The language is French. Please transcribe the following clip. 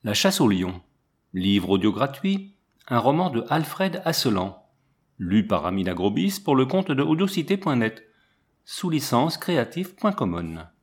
La chasse au lion. Livre audio gratuit, un roman de Alfred Asselan, lu par Amina Grobis pour le compte de Audiocité.net, sous licence Creative.commons.